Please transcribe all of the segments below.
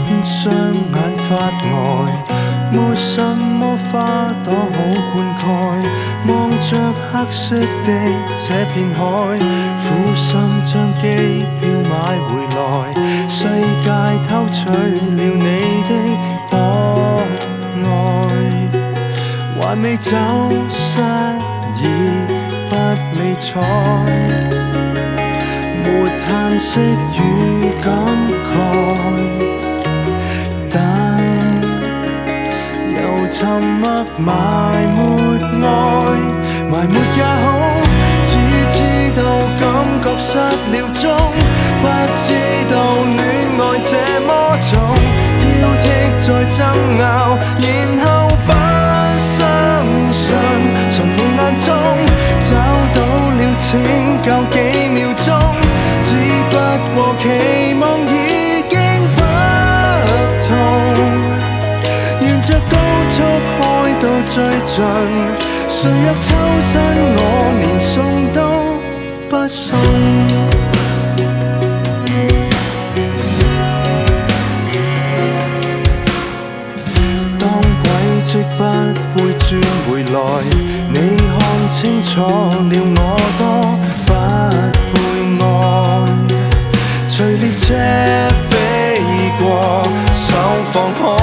願雙眼發呆，沒什麼花朵好灌溉。望着黑色的這片海，苦心將機票買回來。世界偷取了你的可愛，還未走失已不理睬。沒嘆息與感慨，等又沉默埋沒愛，埋沒也好，只知道感覺失了蹤，不知道戀愛這麼重，挑剔再爭拗，然後不相信，從你眼中找到了拯救幾秒鐘，只不過期望已經不同，沿着高速開到最盡，誰若抽身我連送都不送。當軌跡不會轉回來，你看清楚了我多不配愛。隨列車飛過，手放開，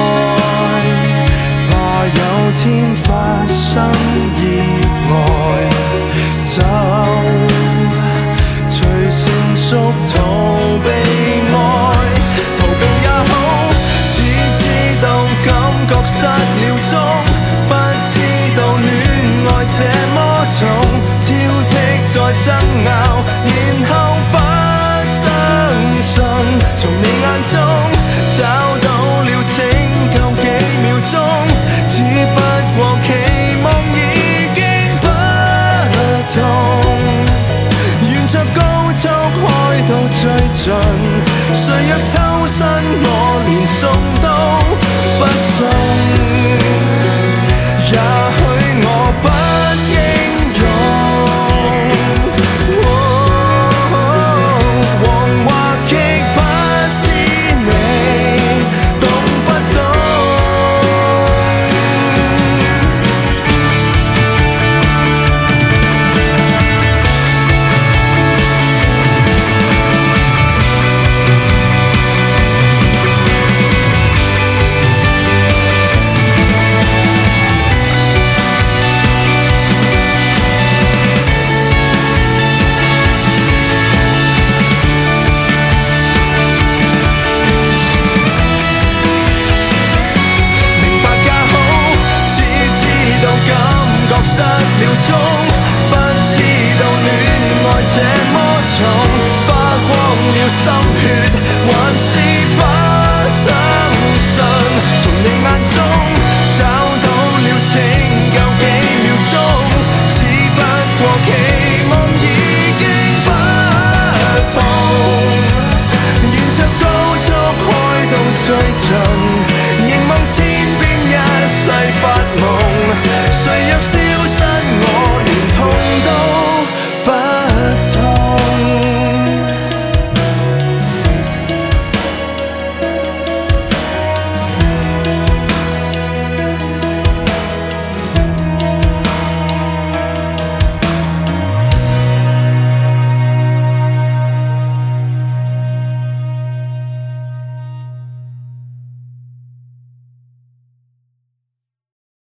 怕有天發生意外，就隨成熟逃避愛。逃避也好，只知道感覺失了蹤，不知道戀愛這麼重，挑剔再爭拗，然後不相信，從你眼中找到了拯救幾秒鐘，只不過期望已經不同，沿着高速開到最盡，誰若抽身我連送都不送，也許我不應用，惶惑亦不知你懂不懂。失了蹤，不知道戀愛這麼重，花光了心血，還是不相信，從你眼中